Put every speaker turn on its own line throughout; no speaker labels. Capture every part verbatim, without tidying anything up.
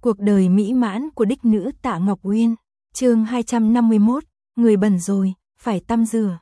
Cuộc đời mỹ mãn của đích nữ Tạ Ngọc Uyên, chương hai trăm năm mươi mốt, người bẩn rồi, phải tăm rửa.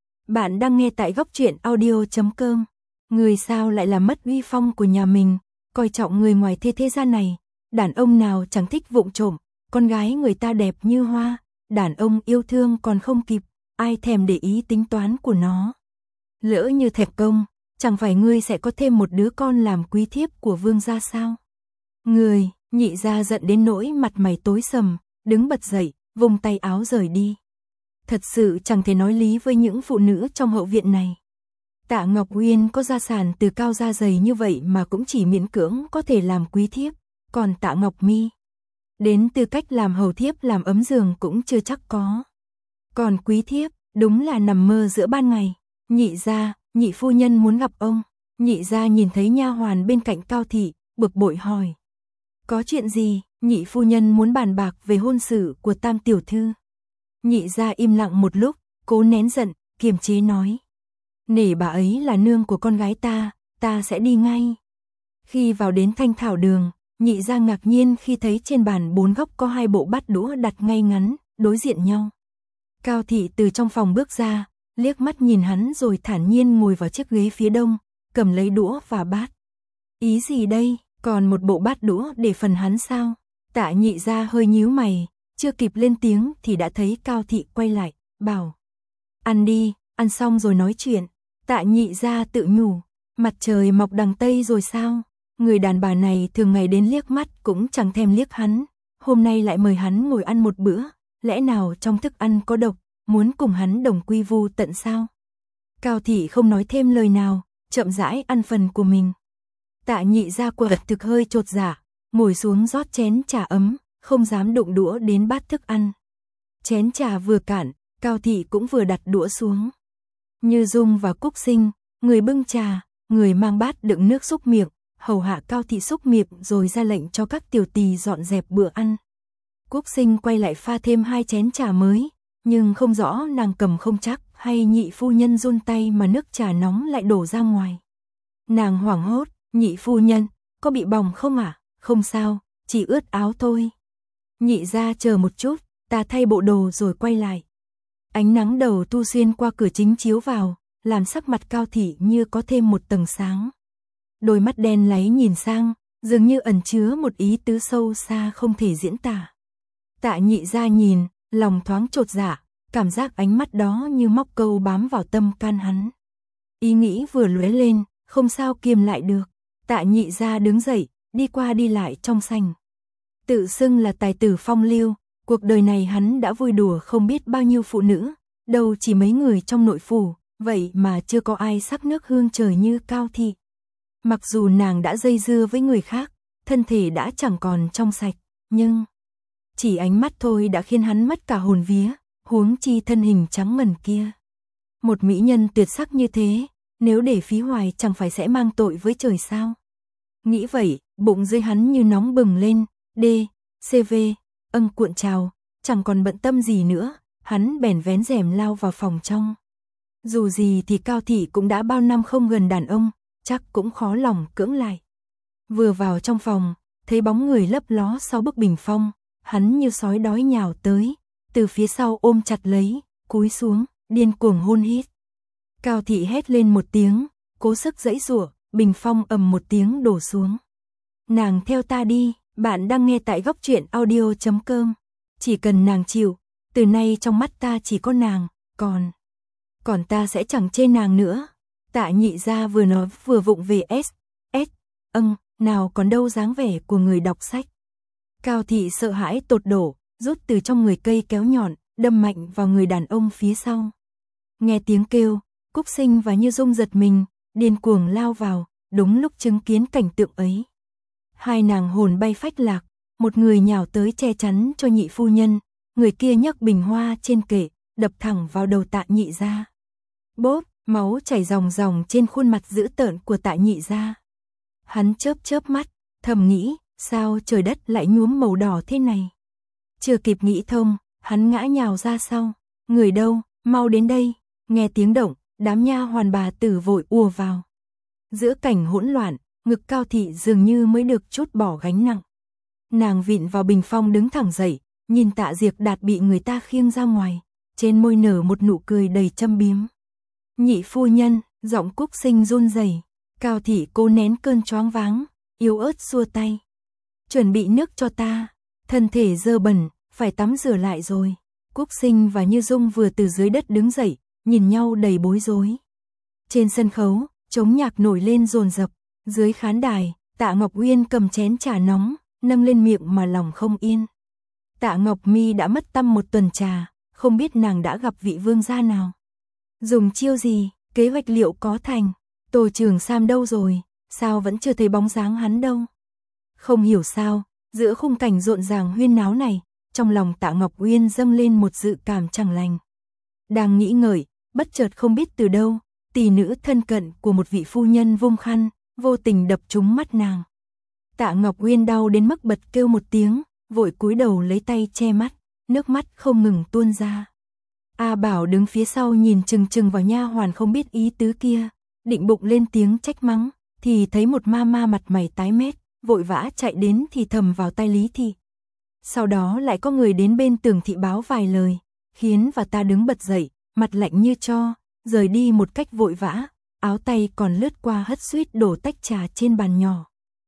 Bạn đang nghe tại góc truyện audio chấm com. Người sao lại làm mất uy phong của nhà mình, coi trọng người ngoài thế thế gian này, đàn ông nào chẳng thích vụng trộm, con gái người ta đẹp như hoa, đàn ông yêu thương còn không kịp, ai thèm để ý tính toán của nó. Lỡ như thẹp công, chẳng phải ngươi sẽ có thêm một đứa con làm quý thiếp của vương gia sao? Người, Nhị gia giận đến nỗi mặt mày tối sầm, đứng bật dậy, vùng tay áo rời đi. Thật sự chẳng thể nói lý với những phụ nữ trong hậu viện này. Tạ Ngọc Uyên có gia sản từ cao gia dày như vậy mà cũng chỉ miễn cưỡng có thể làm quý thiếp, còn Tạ Ngọc Mi, đến tư cách làm hầu thiếp làm ấm giường cũng chưa chắc có. Còn quý thiếp, đúng là nằm mơ giữa ban ngày. Nhị gia, nhị phu nhân muốn gặp ông. Nhị gia nhìn thấy nha hoàn bên cạnh Cao thị, bực bội hỏi. Có chuyện gì? Nhị phu nhân muốn bàn bạc về hôn sự của Tam tiểu thư. Nhị gia im lặng một lúc, cố nén giận, kiềm chế nói. Nể bà ấy là nương của con gái ta, ta sẽ đi ngay. Khi vào đến Thanh Thảo Đường, nhị gia ngạc nhiên khi thấy trên bàn bốn góc có hai bộ bát đũa đặt ngay ngắn, đối diện nhau. Cao thị từ trong phòng bước ra, liếc mắt nhìn hắn rồi thản nhiên ngồi vào chiếc ghế phía đông, cầm lấy đũa và bát. Ý gì đây? Còn một bộ bát đũa để phần hắn sao? Tạ nhị gia hơi nhíu mày, chưa kịp lên tiếng thì đã thấy Cao thị quay lại, bảo. Ăn đi, ăn xong rồi nói chuyện. Tạ nhị gia tự nhủ, mặt trời mọc đằng Tây rồi sao? Người đàn bà này thường ngày đến liếc mắt cũng chẳng thèm liếc hắn, hôm nay lại mời hắn ngồi ăn một bữa, lẽ nào trong thức ăn có độc, muốn cùng hắn đồng quy vu tận sao? Cao thị không nói thêm lời nào, chậm rãi ăn phần của mình. Tạ nhị gia quả thực hơi chột dạ, ngồi xuống rót chén trà ấm, không dám đụng đũa đến bát thức ăn. Chén trà vừa cạn, Cao thị cũng vừa đặt đũa xuống. Như Dung và Cúc Sinh, người bưng trà, người mang bát đựng nước xúc miệng, hầu hạ Cao thị xúc miệng rồi ra lệnh cho các tiểu tỳ dọn dẹp bữa ăn. Cúc Sinh quay lại pha thêm hai chén trà mới, nhưng không rõ nàng cầm không chắc hay nhị phu nhân run tay mà nước trà nóng lại đổ ra ngoài. Nàng hoảng hốt, nhị phu nhân, có bị bỏng không ạ? À? Không sao, chỉ ướt áo thôi. Nhị gia chờ một chút, ta thay bộ đồ rồi quay lại. Ánh nắng đầu thu xuyên qua cửa chính chiếu vào, làm sắc mặt Cao thị như có thêm một tầng sáng. Đôi mắt đen láy nhìn sang, dường như ẩn chứa một ý tứ sâu xa không thể diễn tả. Tạ nhị gia nhìn, lòng thoáng chột dạ, cảm giác ánh mắt đó như móc câu bám vào tâm can hắn. Ý nghĩ vừa lóe lên, không sao kiềm lại được. Tạ nhị gia đứng dậy, đi qua đi lại trong sảnh. Tự xưng là tài tử phong lưu, cuộc đời này hắn đã vui đùa không biết bao nhiêu phụ nữ, đâu chỉ mấy người trong nội phủ, vậy mà chưa có ai sắc nước hương trời như Cao thị. Mặc dù nàng đã dây dưa với người khác, thân thể đã chẳng còn trong sạch, nhưng chỉ ánh mắt thôi đã khiến hắn mất cả hồn vía, huống chi thân hình trắng ngần kia. Một mỹ nhân tuyệt sắc như thế, nếu để phí hoài chẳng phải sẽ mang tội với trời sao? Nghĩ vậy, bụng dưới hắn như nóng bừng lên, D, C V, âng cuộn trào, chẳng còn bận tâm gì nữa, hắn bèn vén rèm lao vào phòng trong. Dù gì thì Cao thị cũng đã bao năm không gần đàn ông, chắc cũng khó lòng cưỡng lại. Vừa vào trong phòng, thấy bóng người lấp ló sau bức bình phong, hắn như sói đói nhào tới, từ phía sau ôm chặt lấy, cúi xuống, điên cuồng hôn hít. Cao thị hét lên một tiếng, cố sức giãy giụa, bình phong ầm một tiếng đổ xuống. Nàng theo ta đi, bạn đang nghe tại góc truyện audio chấm com. Chỉ cần nàng chịu, từ nay trong mắt ta chỉ có nàng, còn còn ta sẽ chẳng chê nàng nữa. Tạ nhị gia vừa nói vừa vụng về S, S, âng, nào còn đâu dáng vẻ của người đọc sách. Cao thị sợ hãi tột đổ, rút từ trong người cây kéo nhọn, đâm mạnh vào người đàn ông phía sau. Nghe tiếng kêu, Cúc Sinh và Như Dung giật mình, điên cuồng lao vào, đúng lúc chứng kiến cảnh tượng ấy. Hai nàng hồn bay phách lạc, một người nhào tới che chắn cho nhị phu nhân, người kia nhấc bình hoa trên kệ, đập thẳng vào đầu Tạ nhị gia. Bốp, máu chảy ròng ròng trên khuôn mặt dữ tợn của Tạ nhị gia. Hắn chớp chớp mắt, thầm nghĩ, sao trời đất lại nhuốm màu đỏ thế này? Chưa kịp nghĩ thông, hắn ngã nhào ra sau. Người đâu, mau đến đây. Nghe tiếng động, đám nha hoàn bà tử vội ùa vào. Giữa cảnh hỗn loạn, ngực Cao thị dường như mới được trút bỏ gánh nặng. Nàng vịn vào bình phong đứng thẳng dậy, nhìn Tạ Diệc Đạt bị người ta khiêng ra ngoài, trên môi nở một nụ cười đầy châm biếm. Nhị phu nhân, giọng Cúc Sinh run rẩy. Cao thị cố nén cơn choáng váng, yếu ớt xua tay. Chuẩn bị nước cho ta, thân thể dơ bẩn, phải tắm rửa lại rồi. Cúc Sinh và Như Dung vừa từ dưới đất đứng dậy, nhìn nhau đầy bối rối. Trên sân khấu, trống nhạc nổi lên dồn dập, dưới khán đài, Tạ Ngọc Uyên cầm chén trà nóng, nâng lên miệng mà lòng không yên. Tạ Ngọc Mi đã mất tăm một tuần trà, không biết nàng đã gặp vị vương gia nào. Dùng chiêu gì, kế hoạch liệu có thành. Tô Trường Sam đâu rồi, sao vẫn chưa thấy bóng dáng hắn đâu. Không hiểu sao, giữa khung cảnh rộn ràng huyên náo này, trong lòng Tạ Ngọc Uyên dâng lên một dự cảm chẳng lành. Đang nghĩ ngợi, bất chợt không biết từ đâu, tỷ nữ thân cận của một vị phu nhân vung khăn, vô tình đập trúng mắt nàng. Tạ Ngọc Uyên đau đến mức bật kêu một tiếng, vội cúi đầu lấy tay che mắt, nước mắt không ngừng tuôn ra. A Bảo đứng phía sau nhìn chừng chừng vào nha hoàn không biết ý tứ kia, định bụng lên tiếng trách mắng, thì thấy một ma ma mặt mày tái mét, vội vã chạy đến thì thầm vào tai Lý Thị. Sau đó lại có người đến bên Tưởng Thị báo vài lời, khiến và ta đứng bật dậy, mặt lạnh như tro, rời đi một cách vội vã, áo tay còn lướt qua hất suýt đổ tách trà trên bàn nhỏ.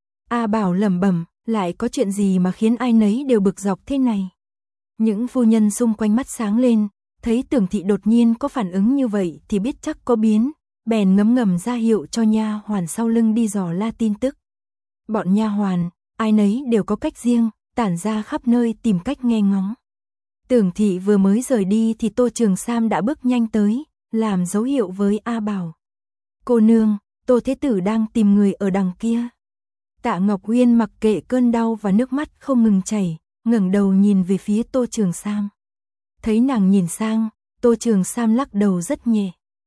A Bảo lẩm bẩm, lại có chuyện gì mà khiến ai nấy đều bực dọc thế này. Những phu nhân xung quanh mắt sáng lên, thấy Tưởng Thị đột nhiên có phản ứng như vậy thì biết chắc có biến, bèn ngấm ngầm ra hiệu cho nha hoàn sau lưng đi dò la tin tức. Bọn nha hoàn, ai nấy đều có cách riêng, tản ra khắp nơi tìm cách nghe ngóng. Tưởng Thị vừa mới rời đi thì Tô Trường Sam đã bước nhanh tới, làm dấu hiệu với A Bảo. Cô nương, Tô Thế Tử đang tìm người ở đằng kia. Tạ Ngọc Uyên mặc kệ cơn đau và nước mắt không ngừng chảy, ngẩng đầu nhìn về phía Tô Trường Sam. Thấy nàng nhìn sang, Tô Trường Sam lắc đầu rất nhẹ.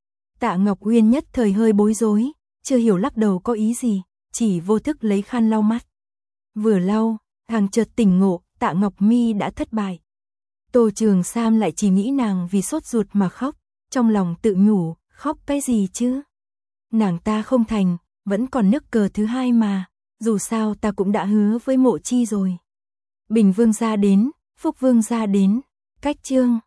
Tạ Ngọc Uyên nhất thời hơi bối rối, chưa hiểu lắc đầu có ý gì, chỉ vô thức lấy khăn lau mắt. Vừa lau, hàng chợt tỉnh ngộ, Tạ Ngọc Mi đã thất bại. Tô Trường Sam lại chỉ nghĩ nàng vì sốt ruột mà khóc, trong lòng tự nhủ, khóc cái gì chứ? Nàng ta không thành, vẫn còn nước cờ thứ hai mà, dù sao ta cũng đã hứa với Mộ Chi rồi. Bình Vương gia đến, Phúc Vương gia đến, cách chương.